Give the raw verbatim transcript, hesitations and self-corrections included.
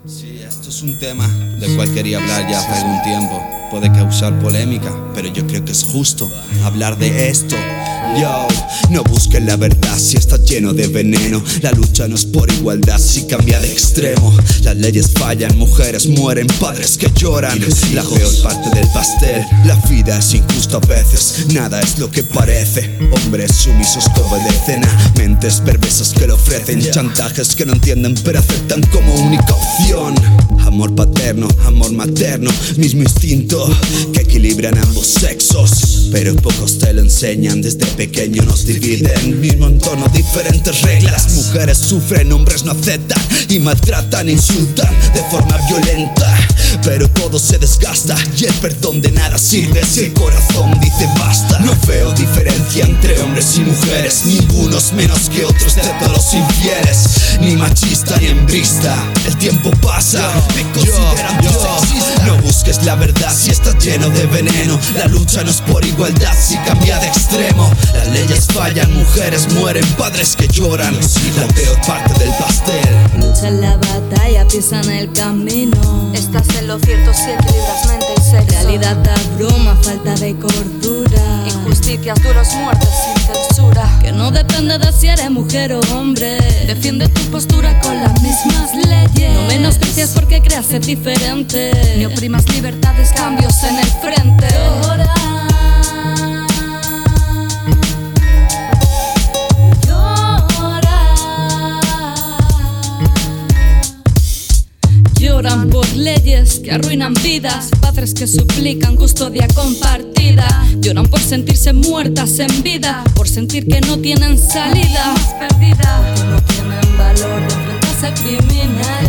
Sí, esto es un tema del cual quería hablar ya hace algún tiempo. Puede causar polémica, pero yo creo que es justo hablar de esto. Yo, no busques la verdad si está lleno de veneno. La lucha no es por igualdad si cambia de extremo. Las leyes fallan, mujeres mueren, padres que lloran. La peor parte del pastel. La vida es injusta a veces, nada es lo que parece. Hombres sumisos que obedecen a mentes perversas que le ofrecen chantajes que no entienden pero aceptan como única opción. Amor paterno, amor materno, mismo instinto que equilibran ambos sexos, pero pocos te lo enseñan. Desde pequeño nos dividen, mismo entorno, diferentes reglas. Mujeres sufren, hombres no aceptan y maltratan, insultan de forma violenta, pero todo se desgasta y el perdón de nada sirve si el corazón dice basta. No veo diferencia entre hombres y mujeres, ninguno es menos que otro excepto los infieles. Ni machista ni hembrista, el tiempo pasa, me consideran sexista. No busques la verdad si está lleno de veneno. La lucha no es por igualdad si cambia de extremo. Las leyes fallan, mujeres mueren, padres que lloran. La peor parte del pastel. Lucha en la batalla, pisan el camino. Estás en lo cierto si equilibras mente y sexo. Realidad abruma, falta de cordura. Injusticias, duros, muertes sin censura. Que no depende de si eres mujer o hombre. Defiende tu postura con las mismas leyes. No menosprecias porque creas ser diferente. Ni oprimas libertades, cambios en el frente. Llora, lloran por leyes que arruinan vidas, padres que suplican custodia compartida. Lloran por sentirse muertas en vida, por sentir que no tienen salida. Más perdida, que no tienen valor de enfrentarse al criminal.